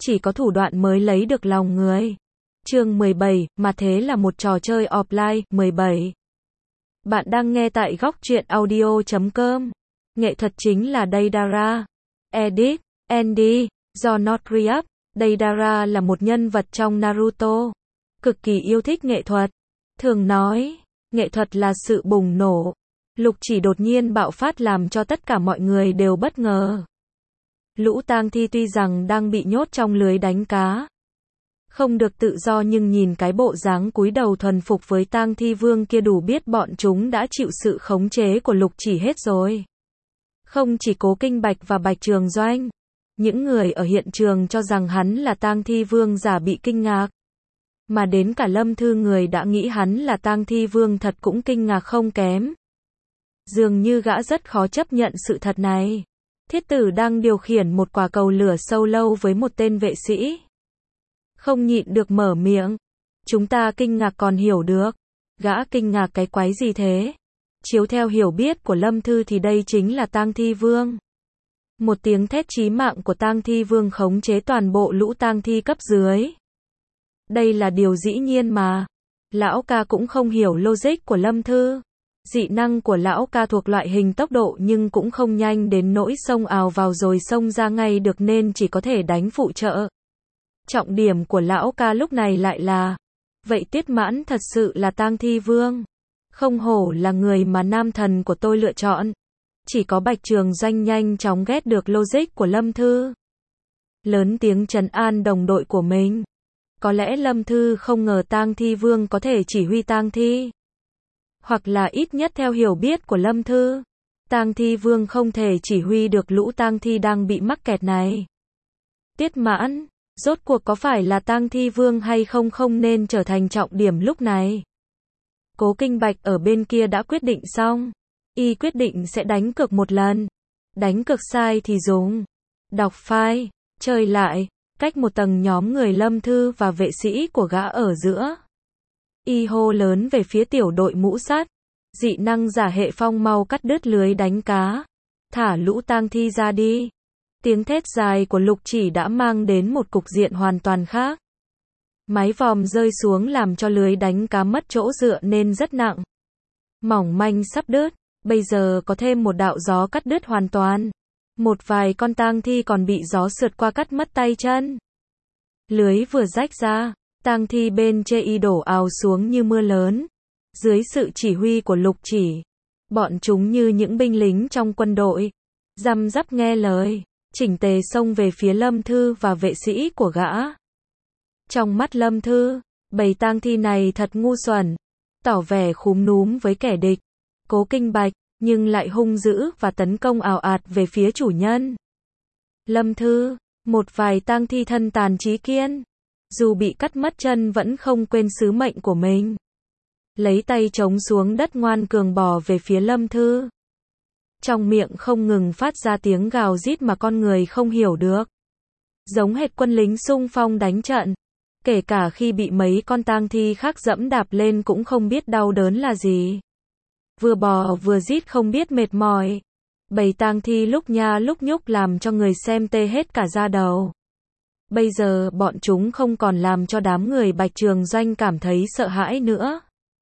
chỉ có thủ đoạn mới lấy được lòng người. Chương 17, mà thế là một trò chơi offline. 17. Bạn đang nghe tại góc truyện audio.com. Nghệ thuật chính là Deidara. Edit, Andy, do Notriap. Deidara là một nhân vật trong Naruto. Cực kỳ yêu thích nghệ thuật. Thường nói, nghệ thuật là sự bùng nổ. Lục Chỉ đột nhiên bạo phát làm cho tất cả mọi người đều bất ngờ. Lũ tang thi tuy rằng đang bị nhốt trong lưới đánh cá, không được tự do, nhưng nhìn cái bộ dáng cúi đầu thuần phục với tang thi vương kia đủ biết bọn chúng đã chịu sự khống chế của Lục Chỉ hết rồi. Không chỉ Cố Kinh Bạch và Bạch Trường Doanh, những người ở hiện trường cho rằng hắn là tang thi vương giả bị kinh ngạc. Mà đến cả Lâm Thư, người đã nghĩ hắn là tang thi vương thật, cũng kinh ngạc không kém. Dường như gã rất khó chấp nhận sự thật này. Thiết Tử đang điều khiển một quả cầu lửa sâu lâu với một tên vệ sĩ. Không nhịn được mở miệng. Chúng ta kinh ngạc còn hiểu được. Gã kinh ngạc cái quái gì thế? Chiếu theo hiểu biết của Lâm Thư thì đây chính là tang thi vương. Một tiếng thét chí mạng của tang thi vương khống chế toàn bộ lũ tang thi cấp dưới. Đây là điều dĩ nhiên mà. Lão ca cũng không hiểu logic của Lâm Thư. Dị năng của lão ca thuộc loại hình tốc độ nhưng cũng không nhanh đến nỗi xông ào vào rồi xông ra ngay được, nên chỉ có thể đánh phụ trợ. Trọng điểm của lão ca lúc này lại là, vậy Tiết Mãn thật sự là tang thi vương. Không hổ là người mà nam thần của tôi lựa chọn. Chỉ có Bạch Trường Doanh nhanh chóng ghét được logic của Lâm Thư. Lớn tiếng trấn an đồng đội của mình. Có lẽ Lâm Thư không ngờ tang thi vương có thể chỉ huy tang thi. Hoặc là ít nhất theo hiểu biết của Lâm Thư, tang thi vương không thể chỉ huy được lũ tang thi đang bị mắc kẹt này. Tiết Mãn, rốt cuộc có phải là tang thi vương hay không không nên trở thành trọng điểm lúc này. Cố Kinh Bạch ở bên kia đã quyết định xong. Y quyết định sẽ đánh cược một lần. Đánh cược sai thì dùng đọc file, chơi lại, cách một tầng nhóm người Lâm Thư và vệ sĩ của gã ở giữa. Y hô lớn về phía tiểu đội mũ sắt. Dị năng giả hệ phong mau cắt đứt lưới đánh cá. Thả lũ tang thi ra đi. Tiếng thét dài của Lục Chỉ đã mang đến một cục diện hoàn toàn khác. Mái vòm rơi xuống làm cho lưới đánh cá mất chỗ dựa nên rất nặng. Mỏng manh sắp đứt. Bây giờ có thêm một đạo gió cắt đứt hoàn toàn. Một vài con tang thi còn bị gió sượt qua cắt mất tay chân. Lưới vừa rách ra, tang thi bên chê y đổ ào xuống như mưa lớn. Dưới sự chỉ huy của Lục Chỉ, bọn chúng như những binh lính trong quân đội, răm rắp nghe lời, chỉnh tề xông về phía Lâm Thư và vệ sĩ của gã. Trong mắt Lâm Thư, bầy tang thi này thật ngu xuẩn, tỏ vẻ khúm núm với kẻ địch. Cố Kinh Bạch, nhưng lại hung dữ và tấn công ào ạt về phía chủ nhân. Lâm Thư, một vài tang thi thân tàn trí kiên, dù bị cắt mất chân vẫn không quên sứ mệnh của mình. Lấy tay chống xuống đất ngoan cường bò về phía Lâm Thư. Trong miệng không ngừng phát ra tiếng gào rít mà con người không hiểu được. Giống hệt quân lính xung phong đánh trận. Kể cả khi bị mấy con tang thi khác dẫm đạp lên cũng không biết đau đớn là gì. Vừa bò vừa rít không biết mệt mỏi. Bầy tang thi lúc nha lúc nhúc làm cho người xem tê hết cả da đầu. Bây giờ bọn chúng không còn làm cho đám người Bạch Trường Doanh cảm thấy sợ hãi nữa.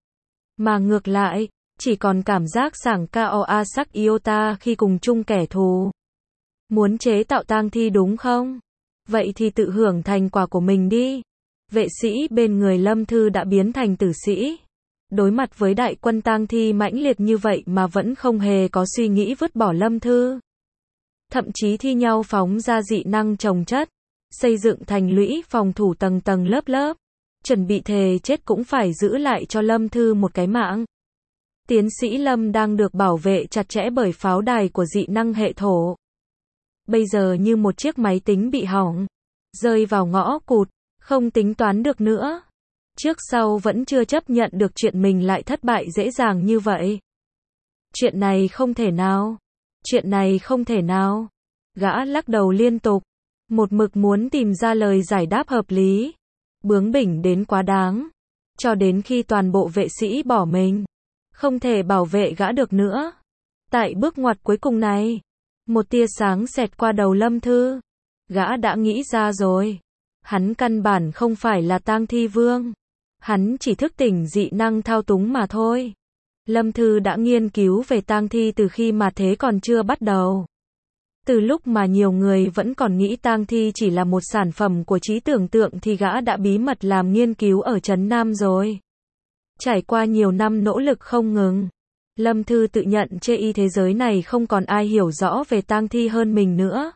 Mà ngược lại, chỉ còn cảm giác sảng KOA sắc iota khi cùng chung kẻ thù. Muốn chế tạo tang thi đúng không? Vậy thì tự hưởng thành quả của mình đi. Vệ sĩ bên người Lâm Thư đã biến thành tử sĩ. Đối mặt với đại quân tang thi mãnh liệt như vậy mà vẫn không hề có suy nghĩ vứt bỏ Lâm Thư. Thậm chí thi nhau phóng ra dị năng chồng chất, xây dựng thành lũy phòng thủ tầng tầng lớp lớp, chuẩn bị thề chết cũng phải giữ lại cho Lâm Thư một cái mạng. Tiến sĩ Lâm đang được bảo vệ chặt chẽ bởi pháo đài của dị năng hệ thổ. Bây giờ như một chiếc máy tính bị hỏng, rơi vào ngõ cụt, không tính toán được nữa. Trước sau vẫn chưa chấp nhận được chuyện mình lại thất bại dễ dàng như vậy. Chuyện này không thể nào. Chuyện này không thể nào. Gã lắc đầu liên tục. Một mực muốn tìm ra lời giải đáp hợp lý. Bướng bỉnh đến quá đáng. Cho đến khi toàn bộ vệ sĩ bỏ mình. Không thể bảo vệ gã được nữa. Tại bước ngoặt cuối cùng này, một tia sáng xẹt qua đầu Lâm Thư. Gã đã nghĩ ra rồi. Hắn căn bản không phải là tang thi vương. Hắn chỉ thức tỉnh dị năng thao túng mà thôi. Lâm Thư đã nghiên cứu về tang thi từ khi mà thế còn chưa bắt đầu. Từ lúc mà nhiều người vẫn còn nghĩ tang thi chỉ là một sản phẩm của trí tưởng tượng thì gã đã bí mật làm nghiên cứu ở Trấn Nam rồi. Trải qua nhiều năm nỗ lực không ngừng, Lâm Thư tự nhận chê y thế giới này không còn ai hiểu rõ về tang thi hơn mình nữa.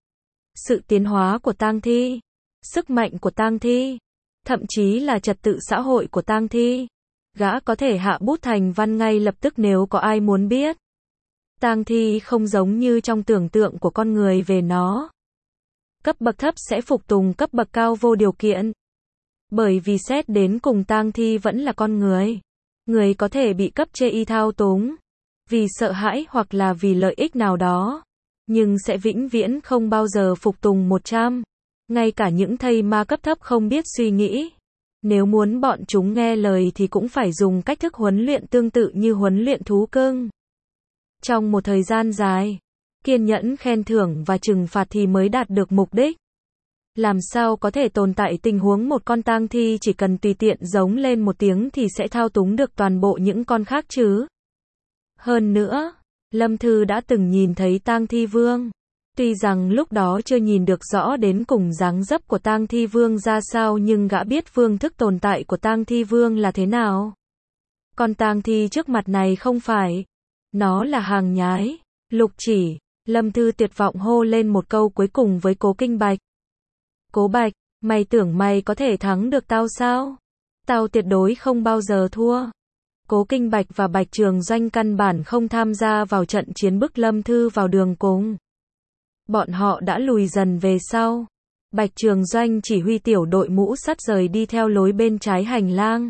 Sự tiến hóa của tang thi, sức mạnh của tang thi, thậm chí là trật tự xã hội của tang thi. Gã có thể hạ bút thành văn ngay lập tức nếu có ai muốn biết. Tang thi không giống như trong tưởng tượng của con người về nó. Cấp bậc thấp sẽ phục tùng cấp bậc cao vô điều kiện. Bởi vì xét đến cùng tang thi vẫn là con người. Người có thể bị cấp chê y thao túng. Vì sợ hãi hoặc là vì lợi ích nào đó. Nhưng sẽ vĩnh viễn không bao giờ phục tùng 100. Ngay cả những thây ma cấp thấp không biết suy nghĩ. Nếu muốn bọn chúng nghe lời thì cũng phải dùng cách thức huấn luyện tương tự như huấn luyện thú cưng. Trong một thời gian dài, kiên nhẫn khen thưởng và trừng phạt thì mới đạt được mục đích. Làm sao có thể tồn tại tình huống một con tang thi chỉ cần tùy tiện giống lên một tiếng thì sẽ thao túng được toàn bộ những con khác chứ? Hơn nữa, Lâm Thư đã từng nhìn thấy tang thi vương. Tuy rằng lúc đó chưa nhìn được rõ đến cùng dáng dấp của tang thi vương ra sao nhưng gã biết phương thức tồn tại của tang thi vương là thế nào. Con tang thi trước mặt này không phải. Nó là hàng nhái. Lục Chỉ. Lâm Thư tuyệt vọng hô lên một câu cuối cùng với Cố Kinh Bạch. Cố Bạch, mày tưởng mày có thể thắng được tao sao? Tao tuyệt đối không bao giờ thua. Cố Kinh Bạch và Bạch Trường Doanh căn bản không tham gia vào trận chiến bức Lâm Thư vào đường cùng. Bọn họ đã lùi dần về sau. Bạch Trường Doanh chỉ huy tiểu đội mũ sắt rời đi theo lối bên trái hành lang.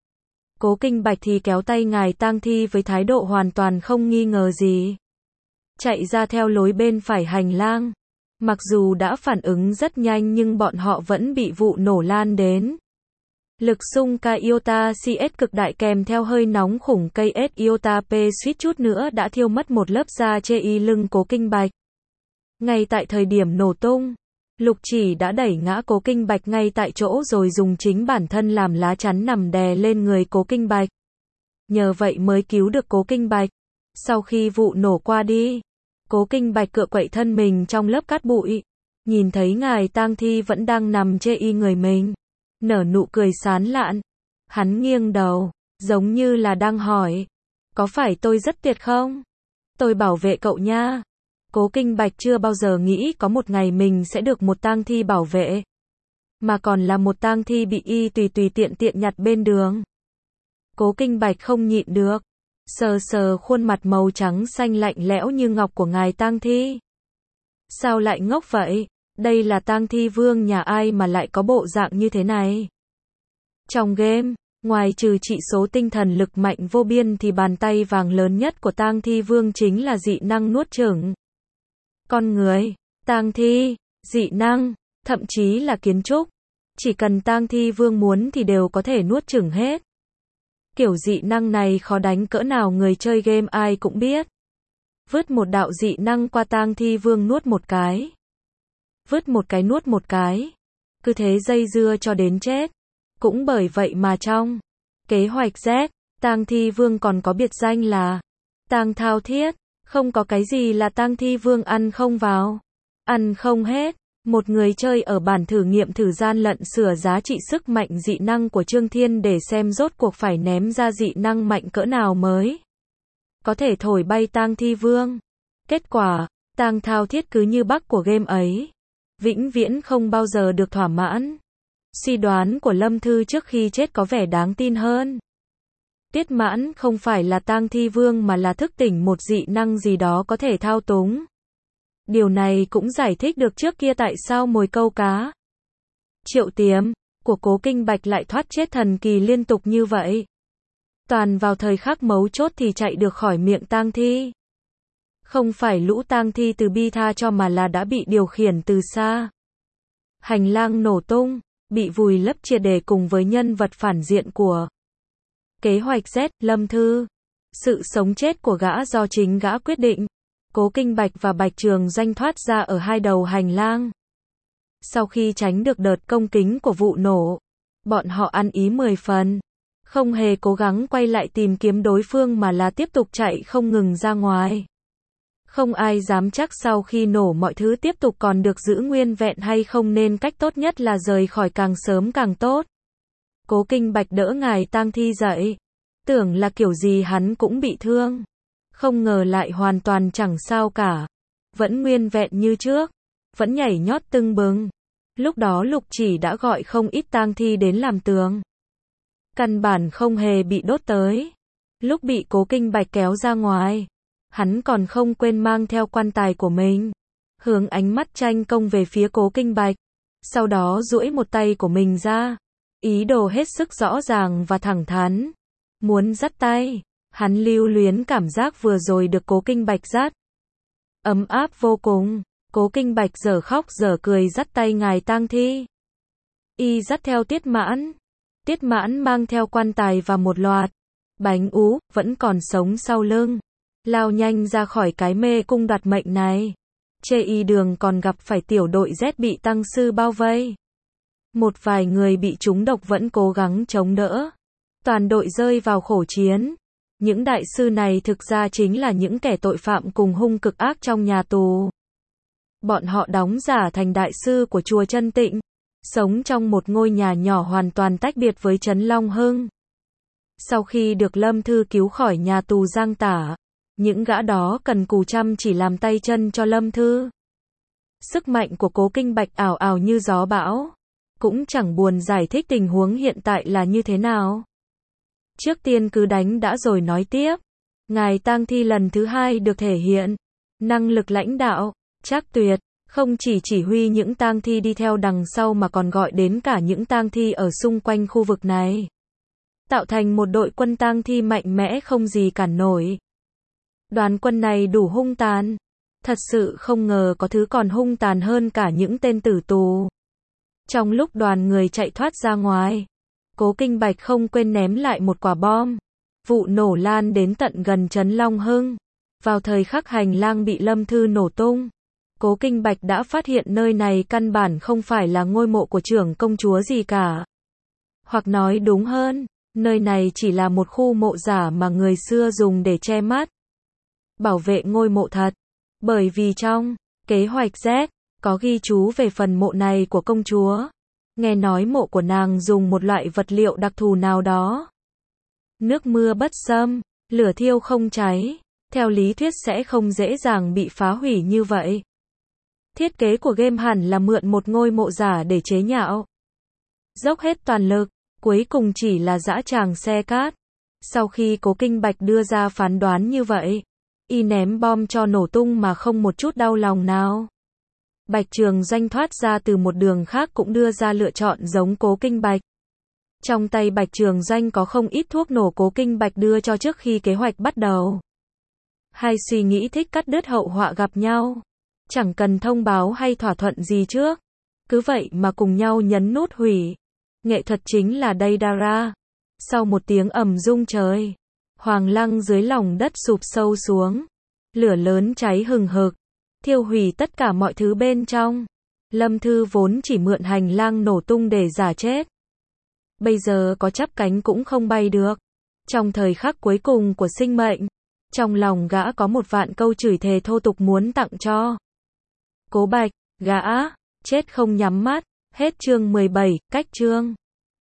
Cố Kinh Bạch thì kéo tay ngài tang thi với thái độ hoàn toàn không nghi ngờ gì. Chạy ra theo lối bên phải hành lang. Mặc dù đã phản ứng rất nhanh nhưng bọn họ vẫn bị vụ nổ lan đến. Lực xung K iota CS cực đại kèm theo hơi nóng khủng cây S iota P suýt chút nữa đã thiêu mất một lớp da chê y lưng Cố Kinh Bạch. Ngay tại thời điểm nổ tung, Lục Chỉ đã đẩy ngã Cố Kinh Bạch ngay tại chỗ rồi dùng chính bản thân làm lá chắn nằm đè lên người Cố Kinh Bạch. Nhờ vậy mới cứu được Cố Kinh Bạch. Sau khi vụ nổ qua đi, Cố Kinh Bạch cựa quậy thân mình trong lớp cát bụi. Nhìn thấy ngài tang thi vẫn đang nằm chê y người mình. Nở nụ cười sán lạn. Hắn nghiêng đầu, giống như là đang hỏi. Có phải tôi rất tuyệt không? Tôi bảo vệ cậu nha. Cố Kinh Bạch chưa bao giờ nghĩ có một ngày mình sẽ được một tang thi bảo vệ. Mà còn là một tang thi bị y tùy tiện nhặt bên đường. Cố Kinh Bạch không nhịn được. Sờ sờ khuôn mặt màu trắng xanh lạnh lẽo như ngọc của ngài tang thi. Sao lại ngốc vậy? Đây là tang thi vương nhà ai mà lại có bộ dạng như thế này? Trong game, ngoài trừ trị số tinh thần lực mạnh vô biên thì bàn tay vàng lớn nhất của tang thi vương chính là dị năng nuốt chửng. Con người, tang thi, dị năng, thậm chí là kiến trúc. Chỉ cần tang thi vương muốn thì đều có thể nuốt chửng hết. Kiểu dị năng này khó đánh cỡ nào người chơi game ai cũng biết. Vứt một đạo dị năng qua tang thi vương nuốt một cái. Vứt một cái nuốt một cái. Cứ thế dây dưa cho đến chết. Cũng bởi vậy mà trong kế hoạch Z, tang thi vương còn có biệt danh là tang thao thiết. Không có cái gì là tang thi vương ăn không vào, ăn không hết. Một người chơi ở bản thử nghiệm thử gian lận sửa giá trị sức mạnh dị năng của Trương Thiên để xem rốt cuộc phải ném ra dị năng mạnh cỡ nào mới có thể thổi bay tang thi vương. Kết quả, tang thao thiết cứ như bug của game ấy, vĩnh viễn không bao giờ được thỏa mãn. Suy đoán của Lâm Thư trước khi chết có vẻ đáng tin hơn. Tiết Mãn không phải là tang thi vương mà là thức tỉnh một dị năng gì đó có thể thao túng. Điều này cũng giải thích được trước kia tại sao mồi câu cá Triệu Tiềm của Cố Kinh Bạch lại thoát chết thần kỳ liên tục như vậy. Toàn vào thời khắc mấu chốt thì chạy được khỏi miệng tang thi. Không phải lũ tang thi từ bi tha cho mà là đã bị điều khiển từ xa. Hành lang nổ tung, bị vùi lấp triệt để cùng với nhân vật phản diện của kế hoạch Z, Lâm Thư. Sự sống chết của gã do chính gã quyết định. Cố Kinh Bạch và Bạch Trường Doanh thoát ra ở hai đầu hành lang. Sau khi tránh được đợt công kích của vụ nổ, bọn họ ăn ý 10 phần. Không hề cố gắng quay lại tìm kiếm đối phương mà là tiếp tục chạy không ngừng ra ngoài. Không ai dám chắc sau khi nổ mọi thứ tiếp tục còn được giữ nguyên vẹn hay không, nên cách tốt nhất là rời khỏi càng sớm càng tốt. Cố Kinh Bạch đỡ ngài tang thi dậy. Tưởng là kiểu gì hắn cũng bị thương. Không ngờ lại hoàn toàn chẳng sao cả. Vẫn nguyên vẹn như trước. Vẫn nhảy nhót tưng bừng. Lúc đó Lục Chỉ đã gọi không ít tang thi đến làm tường. Căn bản không hề bị đốt tới. Lúc bị Cố Kinh Bạch kéo ra ngoài, hắn còn không quên mang theo quan tài của mình. Hướng ánh mắt tranh công về phía Cố Kinh Bạch. Sau đó duỗi một tay của mình ra. Ý đồ hết sức rõ ràng và thẳng thắn. Muốn dắt tay. Hắn lưu luyến cảm giác vừa rồi được Cố Kinh Bạch dắt. Ấm áp vô cùng. Cố Kinh Bạch dở khóc dở cười dắt tay ngài tang thi. Y dắt theo Tiết Mãn. Tiết Mãn mang theo quan tài và một loạt bánh ú, vẫn còn sống sau lưng. Lao nhanh ra khỏi cái mê cung đoạt mệnh này. Chê y đường còn gặp phải tiểu đội Z bị tăng sư bao vây. Một vài người bị trúng độc vẫn cố gắng chống đỡ. Toàn đội rơi vào khổ chiến. Những đại sư này thực ra chính là những kẻ tội phạm cùng hung cực ác trong nhà tù. Bọn họ đóng giả thành đại sư của chùa Chân Tịnh, sống trong một ngôi nhà nhỏ hoàn toàn tách biệt với Trấn Long Hưng. Sau khi được Lâm Thư cứu khỏi nhà tù Giang Tả, những gã đó cần cù chăm chỉ làm tay chân cho Lâm Thư. Sức mạnh của Cố Kinh Bạch ảo ảo như gió bão. Cũng chẳng buồn giải thích tình huống hiện tại là như thế nào. Trước tiên cứ đánh đã rồi nói tiếp. Ngài tang thi lần thứ hai được thể hiện. Năng lực lãnh đạo, chắc tuyệt. Không chỉ huy những tang thi đi theo đằng sau mà còn gọi đến cả những tang thi ở xung quanh khu vực này. Tạo thành một đội quân tang thi mạnh mẽ không gì cản nổi. Đoàn quân này đủ hung tàn. Thật sự không ngờ có thứ còn hung tàn hơn cả những tên tử tù. Trong lúc đoàn người chạy thoát ra ngoài, Cố Kinh Bạch không quên ném lại một quả bom. Vụ nổ lan đến tận gần Trấn Long Hưng. Vào thời khắc hành lang bị Lâm Thư nổ tung, Cố Kinh Bạch đã phát hiện nơi này căn bản không phải là ngôi mộ của trưởng công chúa gì cả. Hoặc nói đúng hơn, nơi này chỉ là một khu mộ giả mà người xưa dùng để che mắt, bảo vệ ngôi mộ thật. Bởi vì trong kế hoạch Z có ghi chú về phần mộ này của công chúa. Nghe nói mộ của nàng dùng một loại vật liệu đặc thù nào đó. Nước mưa bất xâm, lửa thiêu không cháy. Theo lý thuyết sẽ không dễ dàng bị phá hủy như vậy. Thiết kế của game hẳn là mượn một ngôi mộ giả để chế nhạo. Dốc hết toàn lực, cuối cùng chỉ là dã tràng xe cát. Sau khi Cố Kinh Bạch đưa ra phán đoán như vậy, y ném bom cho nổ tung mà không một chút đau lòng nào. Bạch Trường Doanh thoát ra từ một đường khác cũng đưa ra lựa chọn giống Cố Kinh Bạch. Trong tay Bạch Trường Doanh có không ít thuốc nổ Cố Kinh Bạch đưa cho trước khi kế hoạch bắt đầu. Hai suy nghĩ thích cắt đứt hậu họa gặp nhau. Chẳng cần thông báo hay thỏa thuận gì trước. Cứ vậy mà cùng nhau nhấn nút hủy. Nghệ thuật chính là đây Dara. Sau một tiếng ầm rung trời, Hoàng Lăng dưới lòng đất sụp sâu xuống. Lửa lớn cháy hừng hực, thiêu hủy tất cả mọi thứ bên trong. Lâm Thư vốn chỉ mượn hành lang nổ tung để giả chết. Bây giờ có chắp cánh cũng không bay được. Trong thời khắc cuối cùng của sinh mệnh, trong lòng gã có một vạn câu chửi thề thô tục muốn tặng cho Cố Bạch. Gã chết không nhắm mắt. Hết chương 17, cách chương.